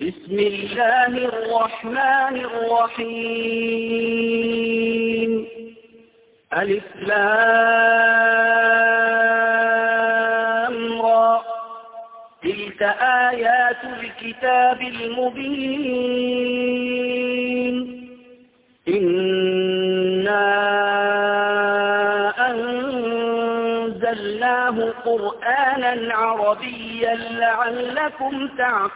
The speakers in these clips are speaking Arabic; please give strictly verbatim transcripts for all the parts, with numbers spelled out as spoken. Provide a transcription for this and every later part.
بسم الله الرحمن الرحيم ألف لام را تلك آيات الكتاب المبين إنا أنزلناه قرآنا عربيا لعلكم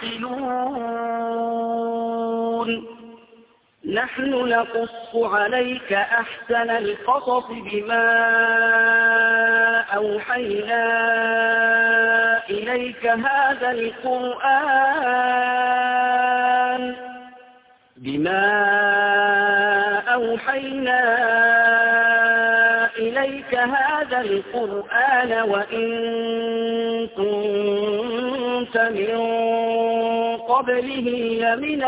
تعقلون نحن نقص عليك أحسن القصص بما أوحينا إليك هذا القرآن بما أوحينا إليك هذا القرآن وإن كنت من قبله لمن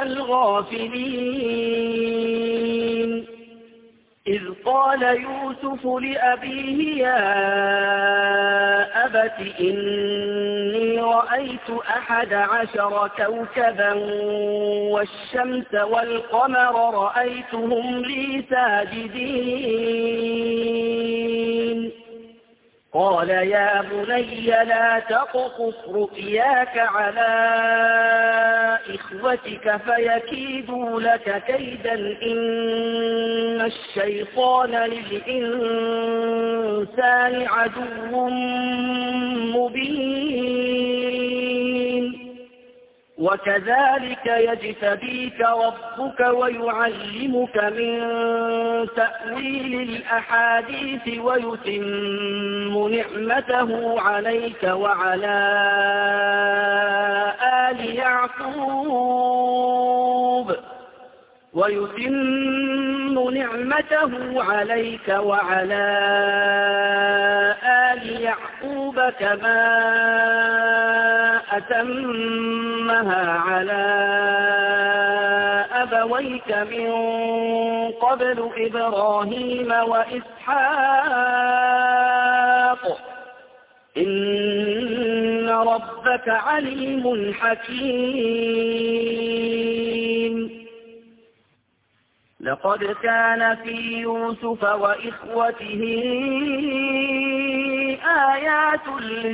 الغافلين إذ قال يوسف لأبيه يا أبت إني رأيت أحد عشر كوكبا والشمس والقمر رأيتهم لي ساجدين قال يا بني لا تقصص رؤياك على إخوتك فيكيدوا لك كيدا إن الشيطان للإنسان عدو مبين وكذلك يجتبيك ربك ويعلمك من تأويل الأحاديث ويتم نعمته عليك وعلى آل يعقوب ويتم نعمته عليك وعلى آل يعقوب كما أتمها على أبويك من قبل إبراهيم وإسحاق إن ربك عليم حكيم لقد كان في يوسف وإخوته آيات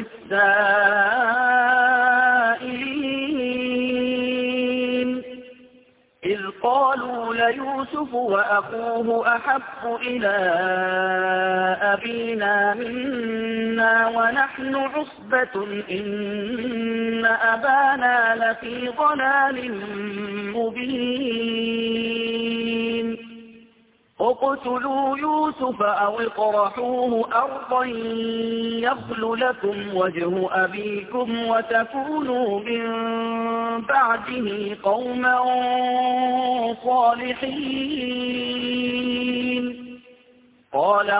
للسائلين إذ قالوا ليوسف وأخوه أحب إلى أبينا منا ونحن عصبة إن أبانا لفي ضلال مبين اقتلوا يوسف أو اطرحوه أرضا يخل لكم وجه أبيكم وتكونوا من بعده قوما صالحين قال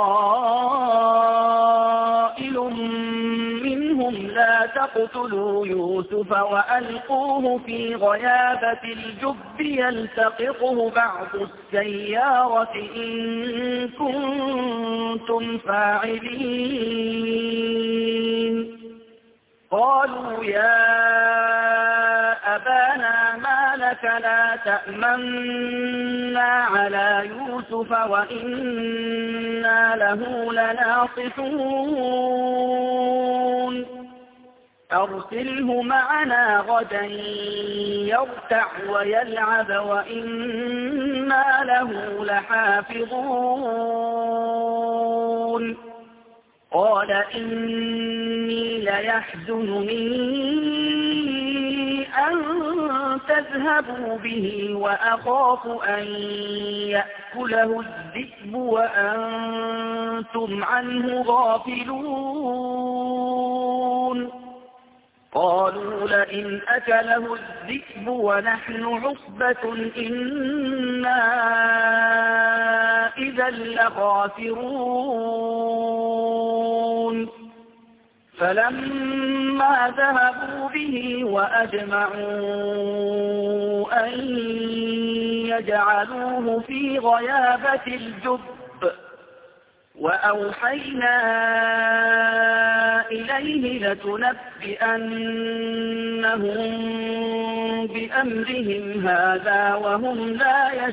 قائل منهم لا تقتلوا يوسف وألقوه في غيابة الجب يلتقطه بعض السيارة إن كنتم فاعلين قالوا يا أبانا ما لك لا تأمنا على يوسف وإنا له لناصحون أرسله معنا غدا يرتع ويلعب وإنا له لحافظون قال إني ليحزنني أن تذهبوا به وأخاف أن يأكله الذئب وأنتم عنه غافلون قالوا لئن أكله الذئب ونحن عصبة إنا إذا لخاسرون فلما ذهبوا به وأجمعوا أن يجعلوه في غيابة الجب وأوحينا إليه لتنبئنهم بأمرهم هذا وهم لا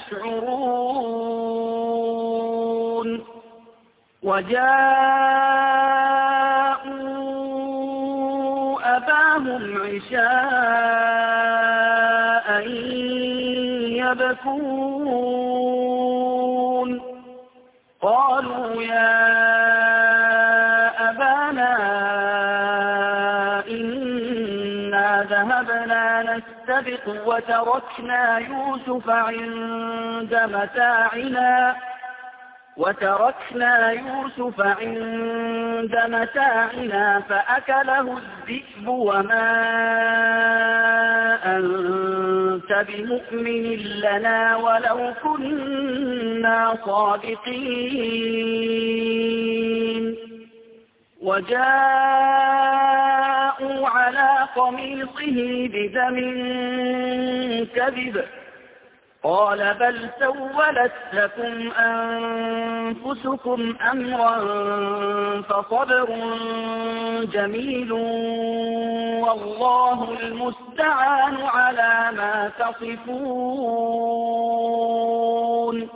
يشعرون وجاءوا أباهم عشاء يبكون قالوا يا أبانا إنا ذهبنا نستبق وتركنا يوسف عند متاعنا وتركنا يوسف عند متاعنا فأكله الذئب وما أنت بمؤمن لنا ولو كنا صادقين وجاءوا على قميصه بدم كذب قال بل سولت لكم أنفسكم أمرا فصبر جميل والله المستعان على ما تصفون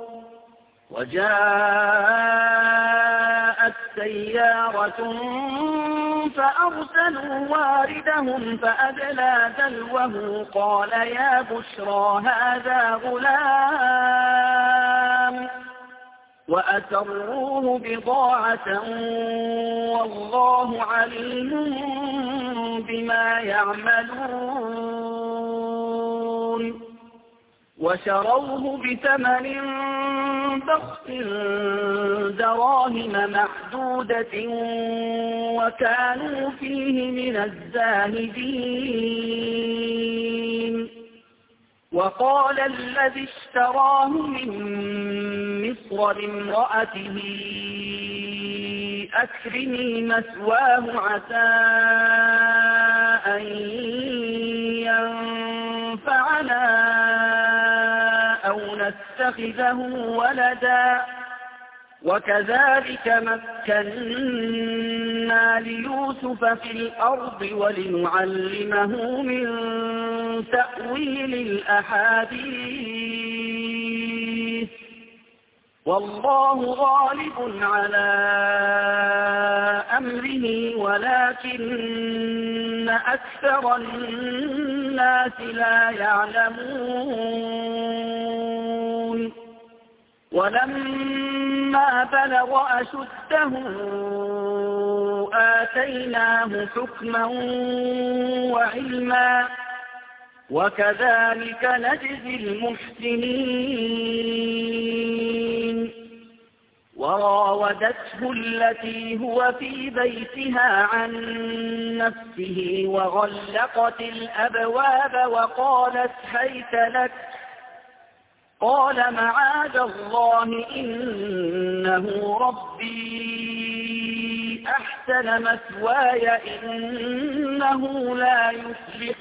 وجاءت سيارة فأرسلوا واردهم فأدلى دلوه قال يا بشرى هذا غلام وأسروه بضاعة والله عليم بما يعملون وشروه بثمن بخس دراهم معدودة وكانوا فيه من الزاهدين وقال الذي اشتراه من مصر لامرأته أكرمي مثواه عسى أن ينفعنا أو نتخذه ولدا وكذلك مكنا ليوسف في الأرض ولنعلمه من تأويل الأحاديث والله غالب على أمره ولكن أكثر الناس لا يعلمون ولما بلغ أشده آتيناه حكما وعلما وكذلك نجزي المحسنين وراودته التي هو في بيتها عن نفسه وغلقت الأبواب وقالت هيت لك قال معاذ الله إنه ربي أحسن مثواي إنه لا يفلح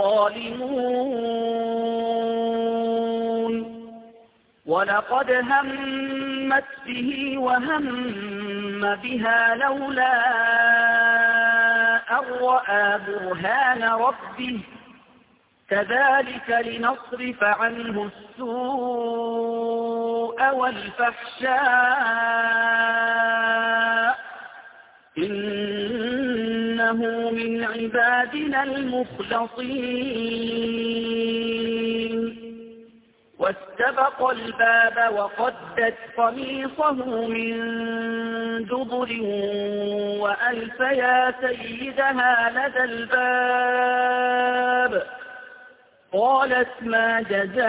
الظالمون ولقد همت به وهم بها لولا أن رأى برهان ربه كذلك لنصرف عنه السوء والفحشاء إنه من عبادنا المخلصين واستبق الباب وقدت قميصه من دبر وألف يا سيدها لدى الباب قالت ما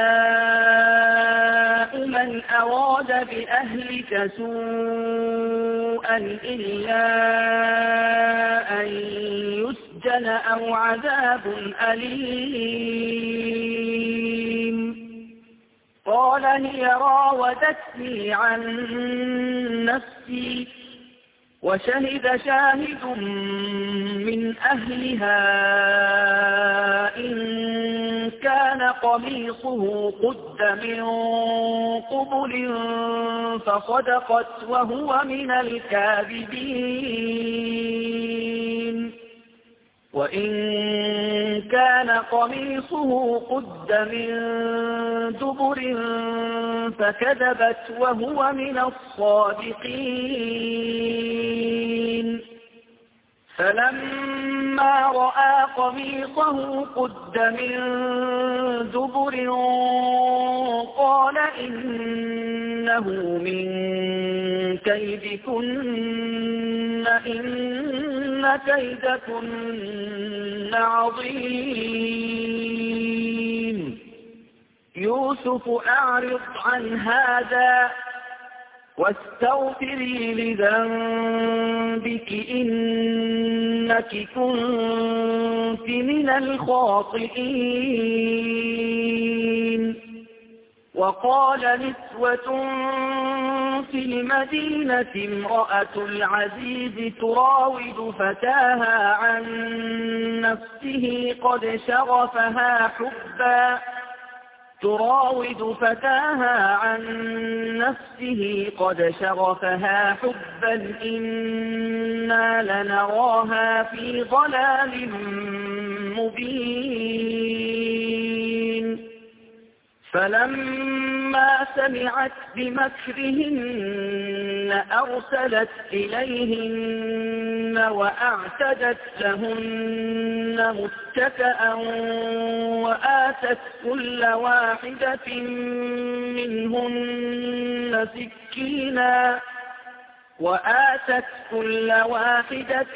جزاء من أراد بأهلك سوءا إلا أن يسجن أو عذاب أليم قال هي راودتني عن نفسي وشهد شاهد من أهلها إن كان قميصه قد من قبل فصدقت وهو من الكاذبين وإن كان قميصه قد من دبر فكذبت وهو من الصادقين فلما رأى قميصه قد من دبر قال إنه من كيدكن إن كيدكن عظيم يوسف أعرض عن هذا واستغفري لذنبك إنك كنت من الخاطئين وقال نسوة في المدينة امرأة العزيز تراود فتاها عن نفسه قد شغفها حبا تراود فتاها عن نفسه قد شغفها حبا إنا لنراها في ضلال مبين فلما سمعت بمكرهن أرسلت إليهن وأعتدت لهن متكئا وآتت كل واحدة منهن سكينا وآتت كل واحدة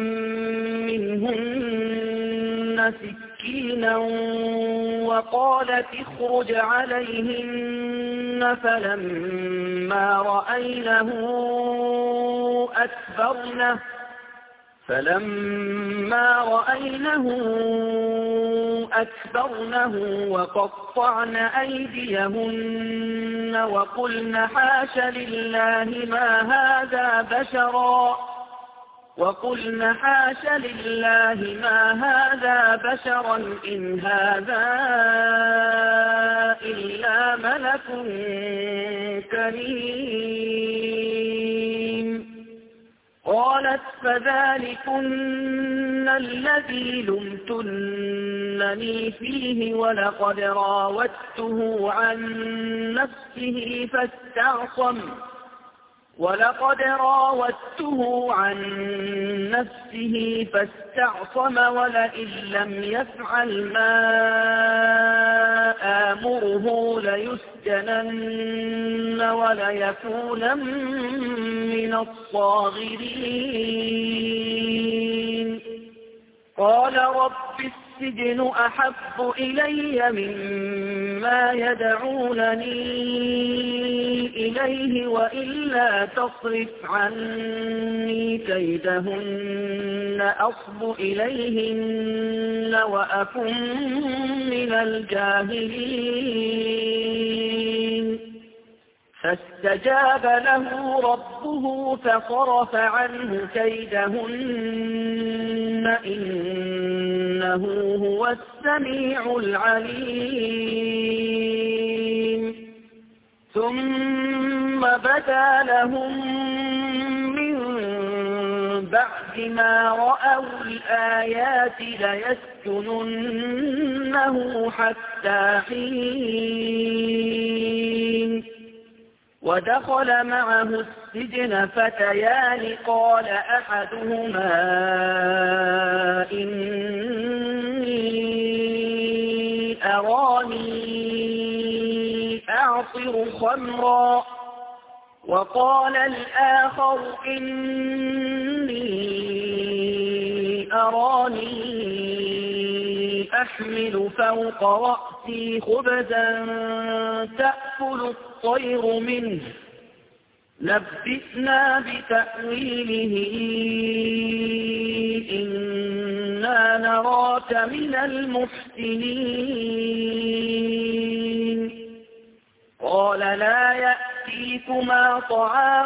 منهن سكينا وقالت اخرج عليهن فلما رأينه أكبرنه فلما رأينه أكبرنه وقطعن أيديهن وقلن حاش لله ما هذا بشرا وقلن حاش لله ما هذا بشرا إن هذا إلا ملك كريم قالت فذلكن الذي لمتنني فيه ولقد راودته عن نفسه فاستعصم ولقد راودته عن نفسه فاستعصم ولئن لم يفعل ما آمره ليسجنن وليكونن من الصاغرين قال رب السجن أحب إلي مما يدعونني إليه وإلا تصرف عني كيدهن أصب إليهن وأكن من الجاهلين فاستجاب له ربه فصرف عنه كيدهن إنه هو السميع العليم ثم بدا لهم من بعد ما رأوا الآيات ليسجننه حتى حين ودخل معه السجن فتيان قال أحدهما إني أراني أعصر خمرا وقال الآخر إني أراني أحمل فوق رأسي خبزا تأكل الطير منه نبئنا بتأويله إنا نراك من المحسنين قال لا يأتيكما طعام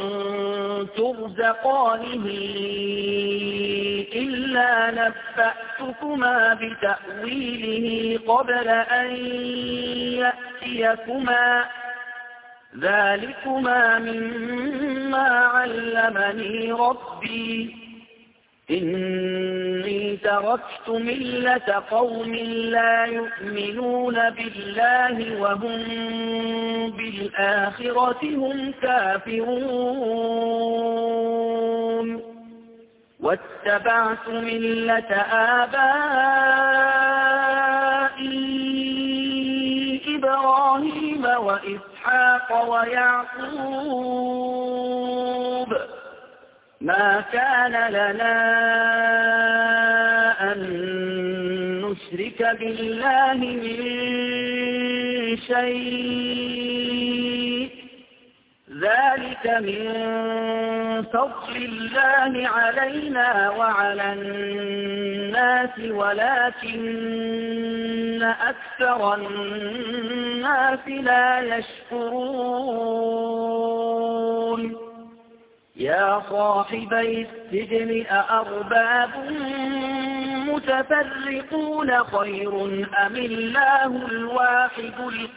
ترزقانه إلا نبأت نبأتكما بتأويله قبل أن يأتيكما ذلكما مما علمني ربي إني تركت ملة قوم لا يؤمنون بالله وهم بالآخرة هم كافرون واتبعت ملة آبائي إبراهيم وإسحاق ويعقوب ما كان لنا أن نشرك بالله من شيء ذلك من فضل الله علينا وعلى الناس ولكن أكثر الناس لا يشكرون يا صاحبي السجن أأرباب متفرقون خير أم الله الواحد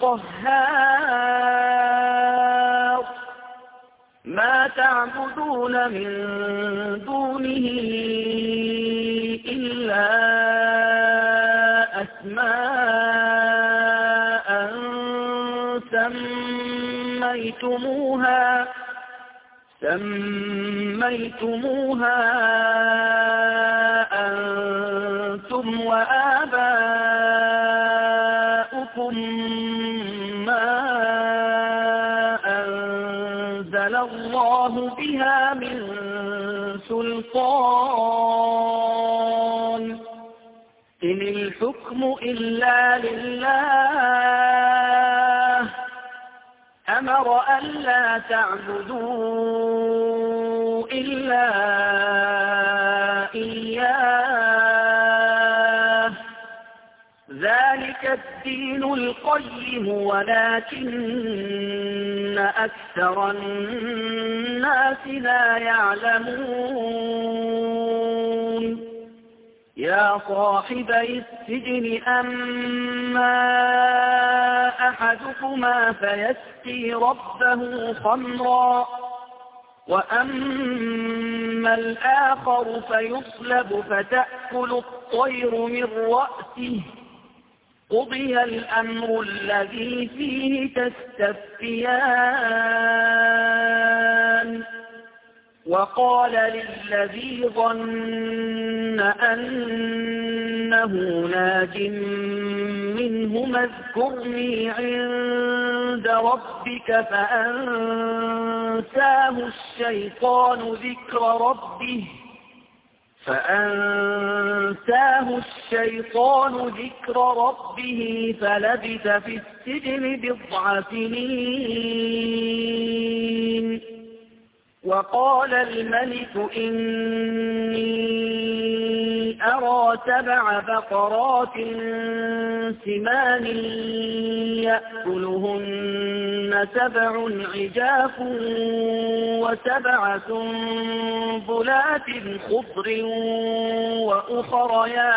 القهار ما تعبدون من دونه إلا أسماء سميتموها سميتموها أنتم وآباؤكم ما أنزل الله بها من سلطان إن الحكم إلا لله أمر ألا تعبدوا إلا إياه ذلك الدين القيم ولكن أكثر الناس لا يعلمون يا صاحبي السجن أما أحدكما فيسقي ربه خمرا وأما الآخر فيصلب فتأكل الطير من رأسه قضي الأمر الذي فيه تستفتيان وقال للذي ظن أنه ناج منهما اذكرني عند ربك فأنساه الشيطان ذكر ربه فأنساه الشيطان ذكر ربه فلبث في السجن بضع سنين وقال الملك إني أرى سبع بقرات سمان يأكلهن سبع عجاف وسبع سنبلات خضر وأخر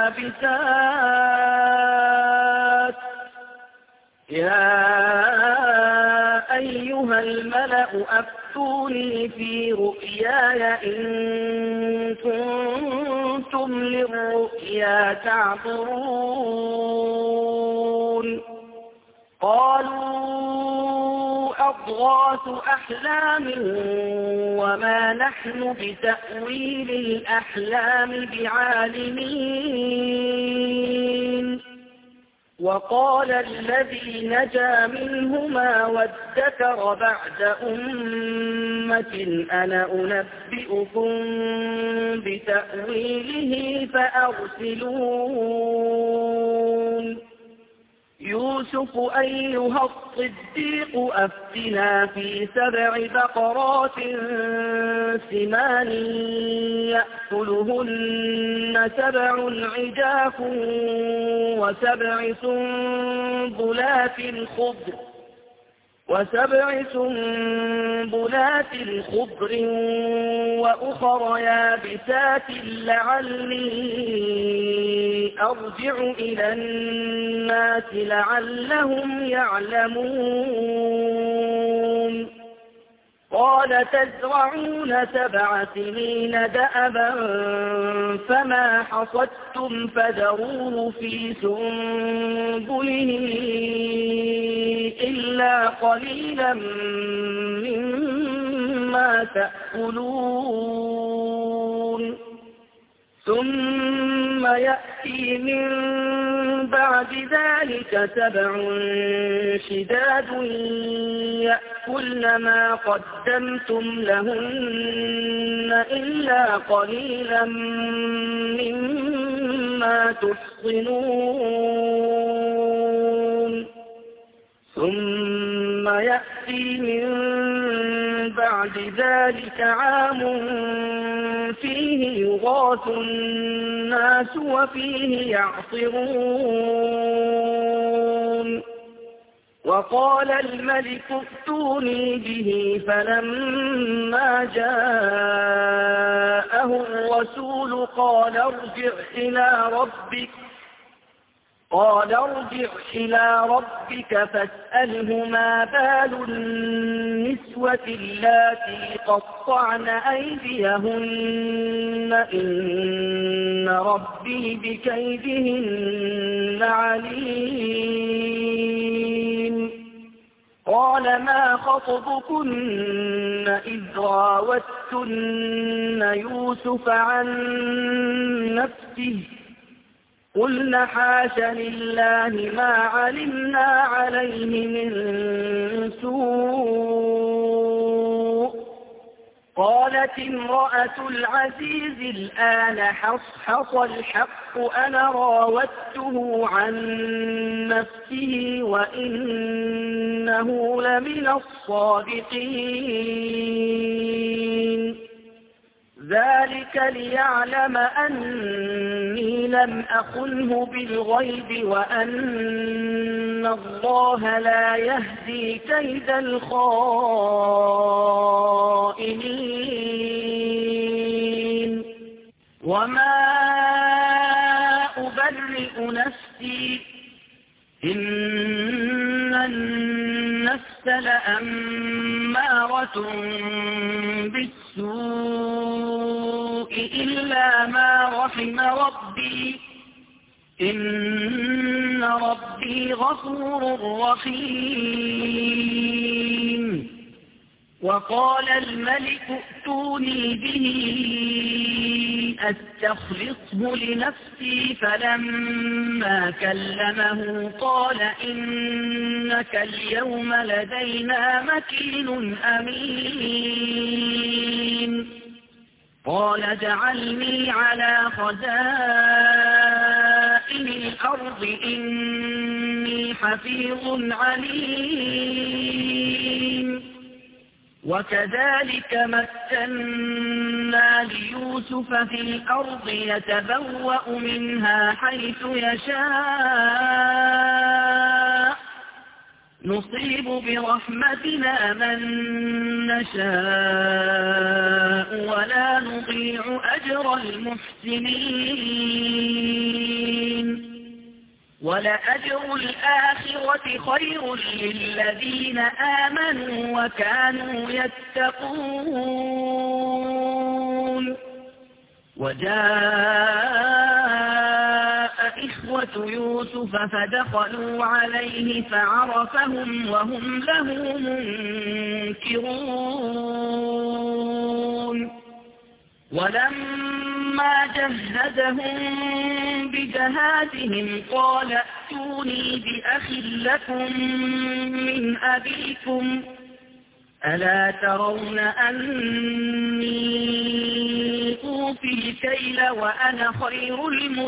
يابسات يا أيها الملأ أفتوني في رؤياي إن كنتم للرؤيا تعبرون قالوا أضغاث أحلام وما نحن بتأويل الأحلام بعالمين وقال الذي نجا منهما وادكر بعد أمة أنا أنبئكم بتأويله فأرسلون يوسف أيها الصديق أفتنا في سبع بقرات سمان يأكلهن سبع عجاف وسبع سنبلات خضر وسبع سنبلات خضر وأخر يابسات لعلي أرجع إلى الناس لعلهم يعلمون قال تزرعون سبع سنين دأبا فما حصدتم فذروه في سنبله إلا قليلا مما تأكلون ثم يأتي من بعد ذلك سبع شداد يأكلن ما قدمتم لهن إلا قليلا مما تحصنون ثم يأتي من بعد ذلك عام فيه يغاث الناس وفيه يعصرون وقال الملك ائتوني به فلما جاءه الرسول قال ارجع إلى ربك قال ارجع إلى ربك فاسأله ما بال النسوة اللاتي قطعن أيديهن إن ربي بكيدهن عليم قال ما خطبكن إذ راوتن يوسف عن نفسه قلنا حاش لله ما علمنا عليه من سوء قالت امرأة العزيز الآن حصحص الحق أنا راودته عن نفسه وإنه لمن الصادقين ذلك ليعلم أني لم أخنه بالغيب وأن الله لا يهدي كيد الخائنين وما أبرئ نفسي إن النفس لأمارة بالسوء إلا ما رحم ربي إن ربي غفور رحيم وقال الملك ائتوني به أستخلصه لنفسي فلما كلمه قال إنك اليوم لدينا مكين أمين قال اجعلني على خزائن الأرض إني حفيظ عليم وكذلك مكنا ليوسف في الأرض يتبوأ منها حيث يشاء نصيب برحمتنا من نشاء ولا نضيع أجر المحسنين ولأجر الآخرة خير للذين آمنوا وكانوا يتقون وجاء إخوة يوسف فدخلوا عليه فعرفهم وهم له منكرون ولما جهزهم بجهازهم قال ائتوني بأخ لكم من أبيكم ألا ترون أني أوفي الكيل وأنا خير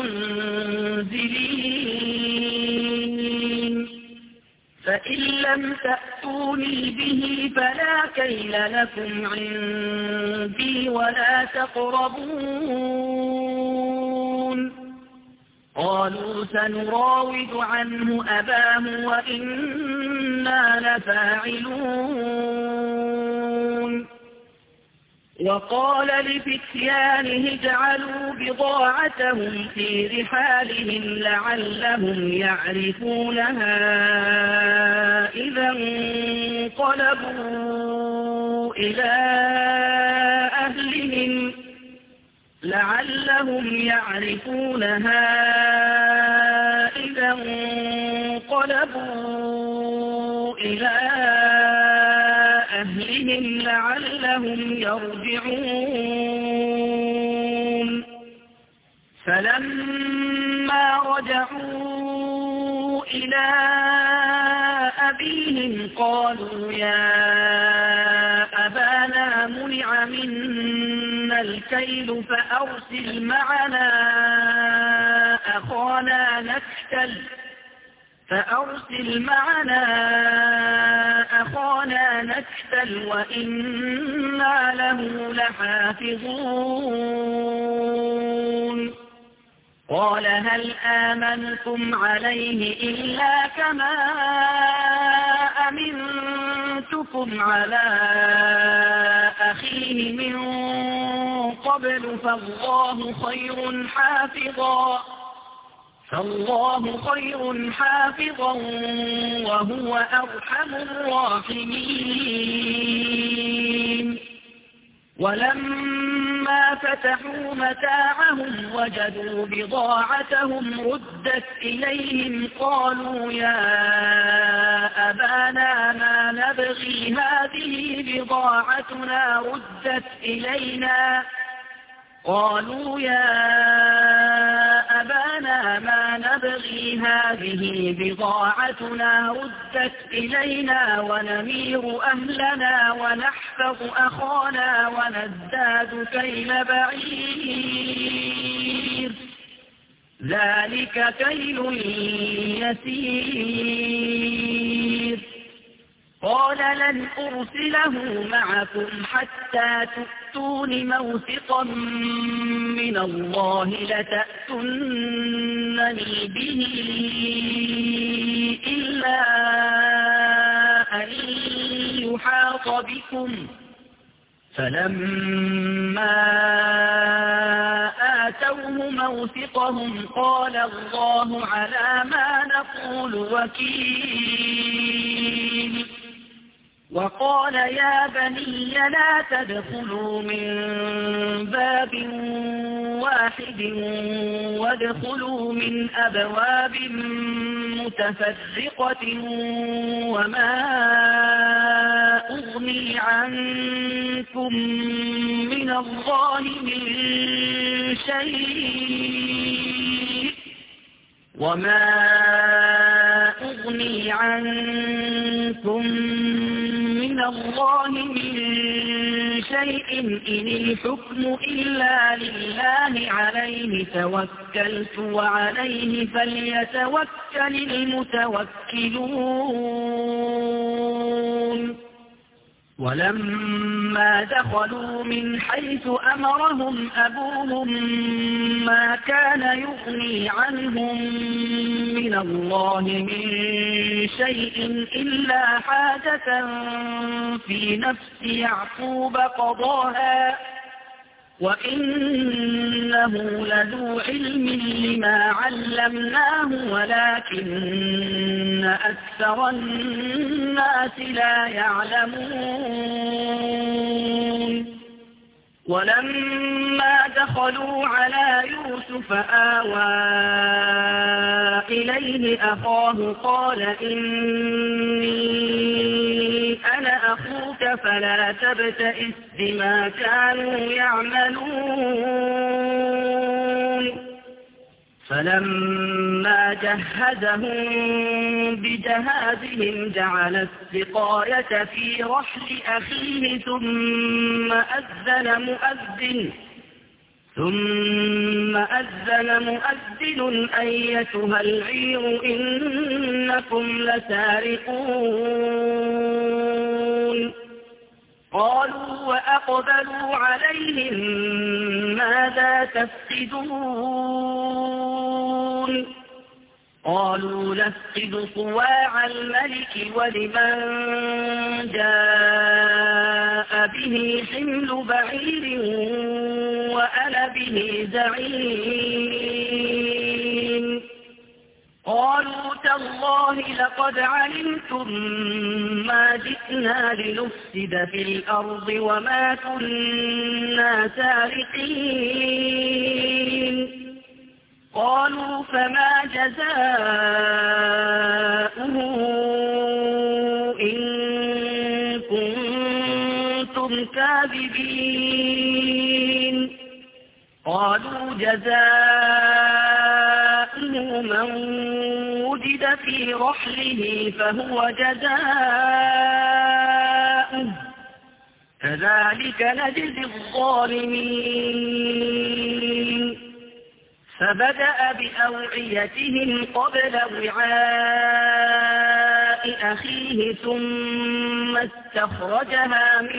المنزلين فإن لم تأتوني به فلا كيل لكم عندي ولا تقربون قالوا سنراود عنه أباه وإنا لفاعلون وقال لفتيانه اجعلوا بضاعتهم في رحالهم لعلهم يعرفونها إذا انقلبوا إلى أهلهم لعلهم يعرفونها إذا انقلبوا إلى أهلهم لعلهم يرجعون فلما رجعوا إلى أبيهم قالوا يا أبانا منع منا الكيل فأرسل معنا أخانا نكتل فأرسل معنا أخانا نكتل وإنا له لحافظون قال هل آمنتم عليه إلا كما أمنتكم على أخيه من قبل فالله خير حافظا فالله خير حافظا وهو أرحم الراحمين ولما فتحوا متاعهم وجدوا بضاعتهم ردت إليهم قالوا يا أبانا ما نبغي هذه بضاعتنا ردت إلينا قالوا يا أبانا ما نبغي هذه بضاعتنا ردت إلينا ونمير أهلنا ونحفظ أخانا ونزداد كيل بعير ذلك كيل يسير قال لن أرسله معكم حتى تؤتون موثقا من الله لتأتونني به إلا أن يحاط بكم فلما آتوه موثقهم قال الله على ما نقول وكيل وقال يا بني لا تدخلوا من باب واحد وادخلوا من أبواب متفرقة وما أغني عنكم من الله من شيء وما أغني عنكم من الله من شيء إن الحكم إلا لله عليه توكلت وعليه فليتوكل المتوكلون ولما دخلوا من حيث أمرهم أبوهم ما كان يغني عنهم من الله من شيء إلا حاجة في نفس يعقوب قضاها وإنه لذو علم لما علمناه ولكن أكثر الناس لا يعلمون ولما دخلوا على يوسف آوى إليه أخاه قال إني أنا أخوك فلا تبتئس بما كانوا يعملون فلما جهزهم بجهازهم جعل السقاية في رحل أخيه ثم أذن مؤذن ثم أذن مؤذن أيتها العير إنكم لسارقون قالوا وأقبلوا عليهم ماذا تفقدون قالوا نفقد صواع الملك ولمن جاء به حمل بعير وأنا به زعيم قالوا تالله لقد علمتم ما جئنا لنفسد في الأرض وما كنا سارقين قالوا فما جزاؤه إن كنتم كاذبين قالوا جزاؤه من وجد في رحله فهو جزاؤه كذلك نجزي الظالمين فبدأ بأوعيتهم قبل وعاء أخيه ثم استخرجها من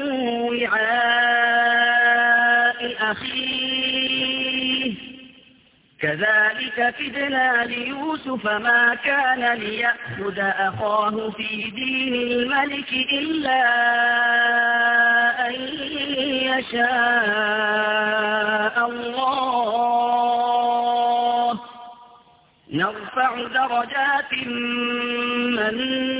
وعاء أخيه كذلك كدنا ليوسف ما كان ليأخذ أخاه في دين الملك إلا أن يشاء الله نرفع درجات من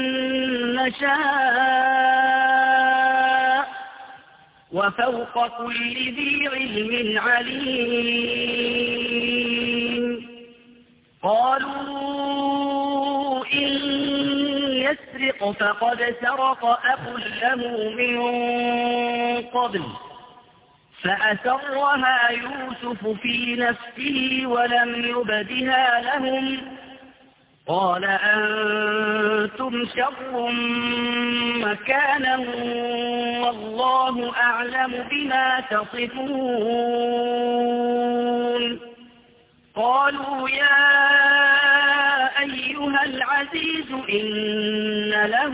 نشاء وفوق كل ذي علم عليم قالوا إن يسرق فقد سرق أخ له من قبل فأسرها يوسف في نفسه ولم يبدها لهم قال أنتم شر مكانا والله أعلم بما تصفون قالوا يا أيها العزيز إن له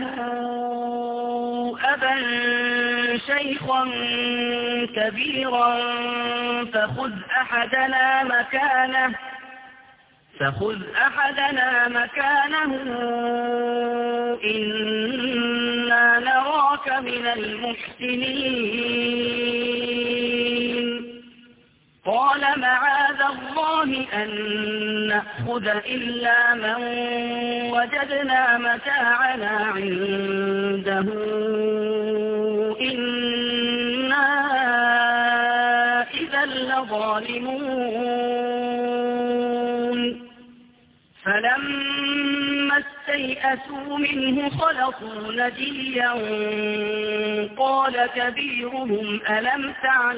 أبا شيخا كبيرا فخذ أحدنا مكانه فخذ أحدنا مكانه إنا نراك من المحسنين قال معاذ الله أن نأخذ إلا من وجدنا متاعنا عنده إنا إذا لظالمون فلما استيئسوا منه خلصوا نجيا قال كبيرهم ألم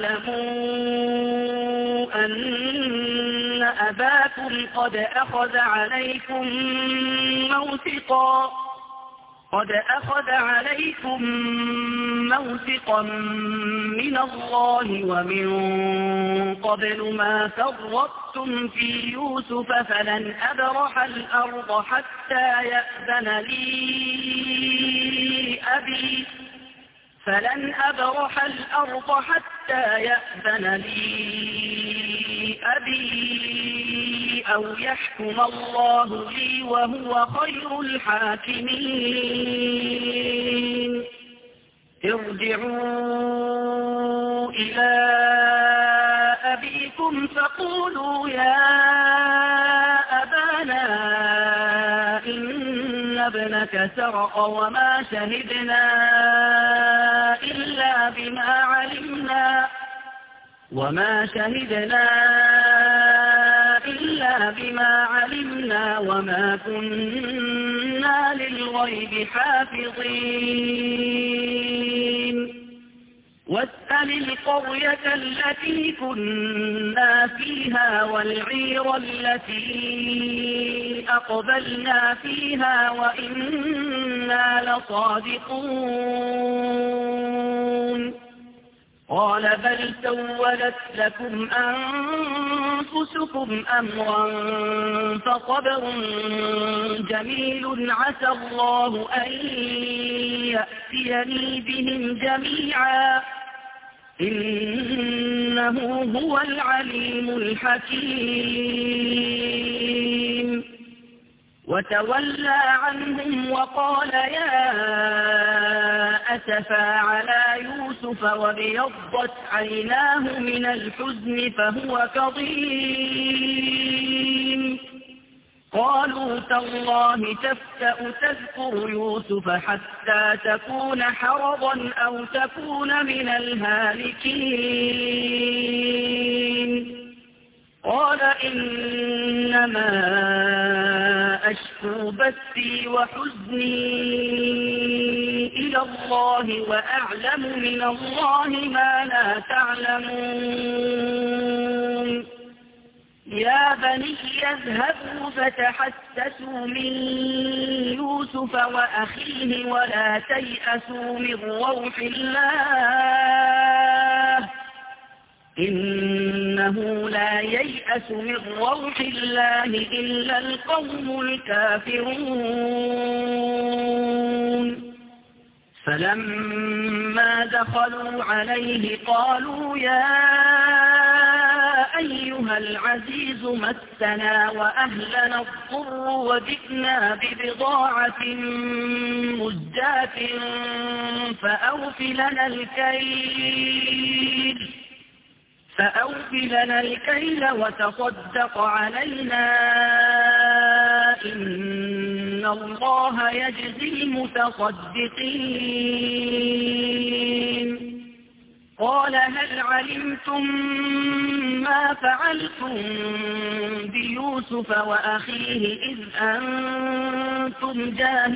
تعلموا أن أباكم قد أخذ عليكم موثقا قد أخذ عليكم موثقا من الله ومن قبل ما فرطتم في يوسف فلن أبرح الأرض حتى يأذن لي أبي فلن أبرح الأرض حتى يأذن لي أبي أو يحكم الله لي وهو خير الحاكمين ارجعوا إلى أبيكم فقولوا يا أبانا إن ابنك سرق وما شهدنا إلا بما علمنا وما شهدنا إلا بما علمنا وما كنا للغيب حافظين واسأل القرية التي كنا فيها والعير التي أقبلنا فيها وإنا لصادقون قال بل سولت لكم أنفسكم أمرا فصبر جميل عسى الله أن يأتيني بهم جميعا إنه هو العليم الحكيم وتولى عنهم وقال يا أسفا على يوسف وابيضت عيناه من الحزن فهو كظيم قالوا تالله تفتأ تذكر يوسف حتى تكون حرضا أو تكون من الهالكين قال إنما أشكو بثي وحزني إلى الله وأعلم من الله ما لا تعلمون يا بني اذهبوا فتحسسوا من يوسف وأخيه ولا تيأسوا من روح الله إنه لا ييأس من روح الله إلا القوم الكافرون فلما دخلوا عليه قالوا يا أيها العزيز مسنا وأهلنا الضر وجئنا ببضاعة مزجاة فأوف لنا الكيل فأوف لنا الكيل وتصدق علينا إن الله يجزي المتصدقين قال هل علمتم ما فعلتم بيوسف وأخيه إذ أنتم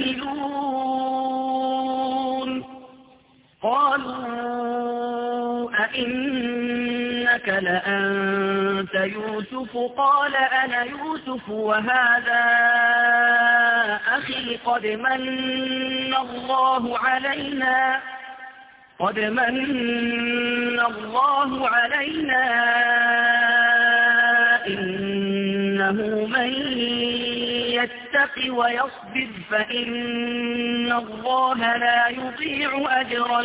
جاهلون قالوا أئنك لأنت يوسف قال أنا يوسف وهذا أخي قد من الله علينا قد من الله علينا إنه من يتق ويصبر فإن الله لا يضيع أجر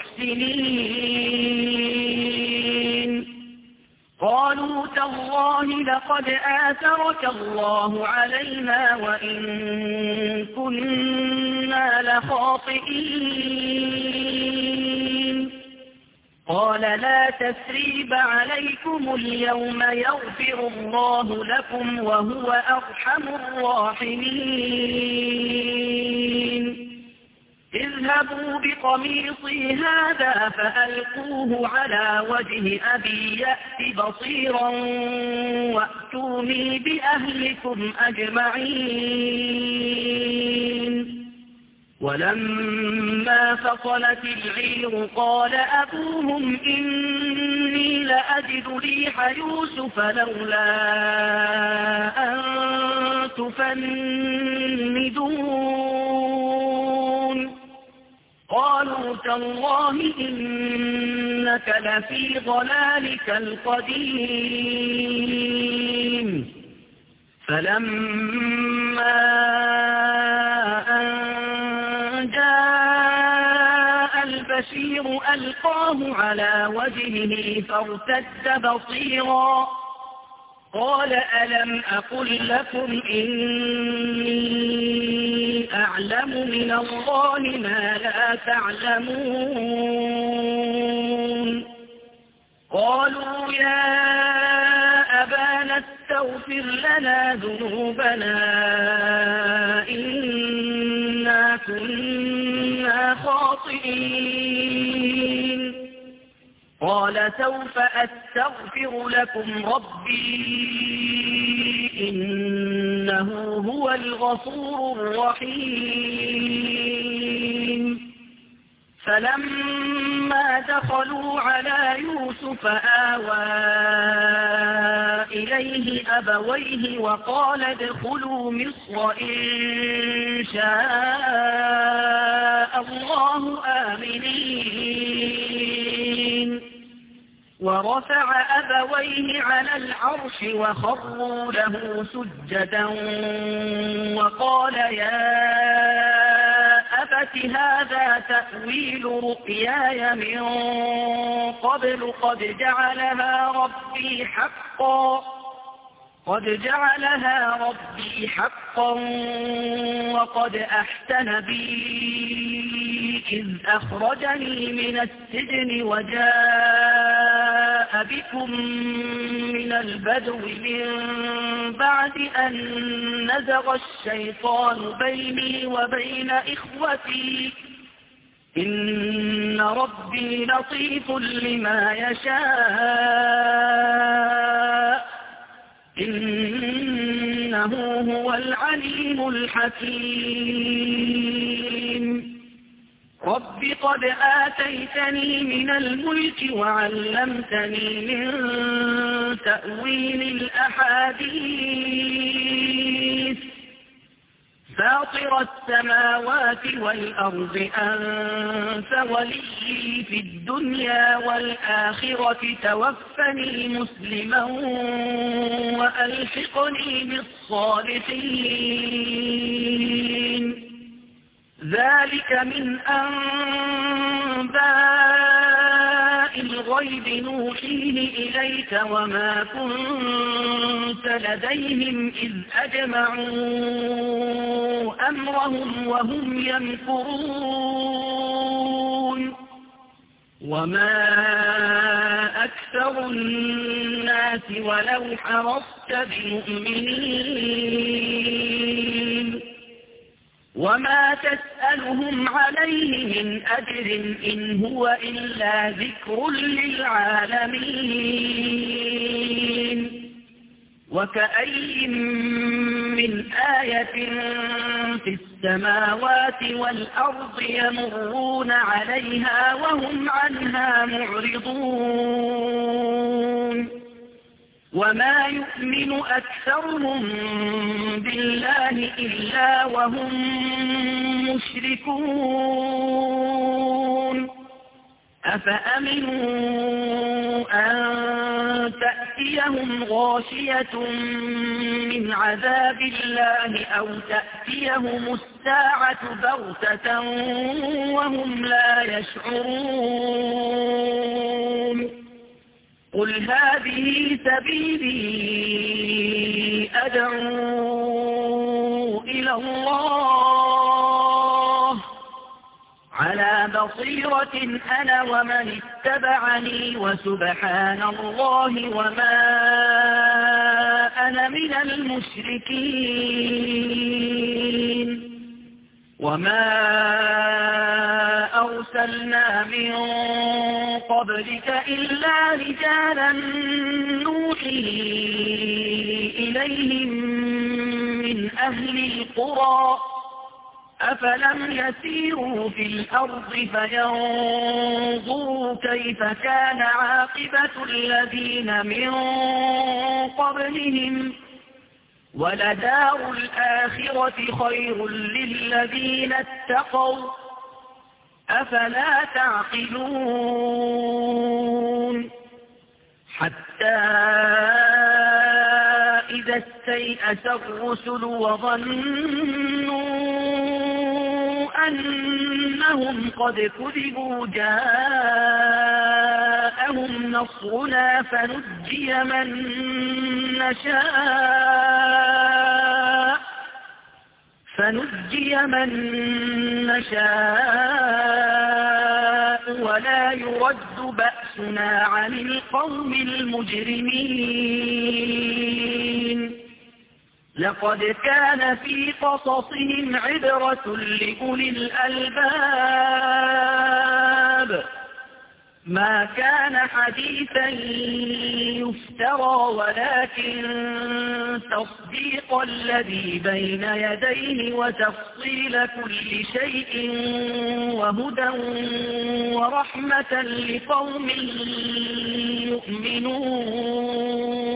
المحسنين قالوا تالله لقد آثرك الله علينا وإن كنا لخاطئين قال لا تثريب عليكم اليوم يغفر الله لكم وهو أرحم الراحمين اذهبوا بقميصي هذا فألقوه على وجه أبي يأت بصيرا وأتوني بأهلكم أجمعين ولما فصلت العير قال أبوهم إني لأجد ريح يوسف لولا أن تفندون قالوا تالله إنك لفي ضلالك القديم فلما أن جاء البشير ألقاه على وجهه فارتد بصيرا قال ألم أقل لكم إني أعلم من الله ما لا تعلمون قالوا يا أبانا استغفر لنا ذنوبنا إنا كنا خاطئين قال سوف أستغفر لكم ربي إنه هو الغفور الرحيم فلما دخلوا على يوسف آوى إليه أبويه وقال ادخلوا مصر إن شاء الله آمنين ورفع أبويه على العرش وخروا له سجدا وقال يا أبت هذا تأويل رؤياي من قبل قد جعلها ربي حقا قد جعلها ربي حقا وقد أحسن بي إذ أخرجني من السجن وجاء بكم من البدو من بعد أن نزغ الشيطان بيني وبين إخوتي إن ربي لطيف لما يشاء إنه هو العليم الحكيم رب قد آتيتني من الملك وعلمتني من تأويل الأحاديث فاطر السماوات والأرض أنت ولي في الدنيا والآخرة توفني مسلما وألحقني بالصالحين ذلك من أنباء الغيب نوحيه إليك وما كنت لديهم إذ أجمعوا أمرهم وهم يمكرون وما أكثر الناس ولو حرصت بمؤمنين وما تسألهم عليه من أجر إن هو إلا ذكر للعالمين وكأي من آية في السماوات والأرض يمرون عليها وهم عنها معرضون وما يؤمن أكثرهم بالله إلا وهم مشركون أفأمنوا أن تأتيهم غاشية من عذاب الله أو تأتيهم الساعة بغتة وهم لا يشعرون قل هذه سبيلي أدعو إلى الله على بصيرة أنا ومن اتبعني وسبحان الله وما أنا من المشركين وما أرسلنا من قبلك إلا رجالا نوحي إليهم من أهل القرى أفلم يسيروا في الأرض فينظروا كيف كان عاقبة الذين من قبلهم ولدار الآخرة خير للذين اتقوا أفلا تعقلون حتى إذا استيأس الرسل وظنوا أنهم قد كذبوا جاءهم نصرنا فنجي من نشاء فنجي من نشاء ولا يرد بأسنا عن القوم المجرمين لقد كان في قصصهم عبرة لأولي الألباب ما كان حديثا يفترى ولكن تصديق الذي بين يديه وتفصيل كل شيء وهدى ورحمة لقوم يؤمنون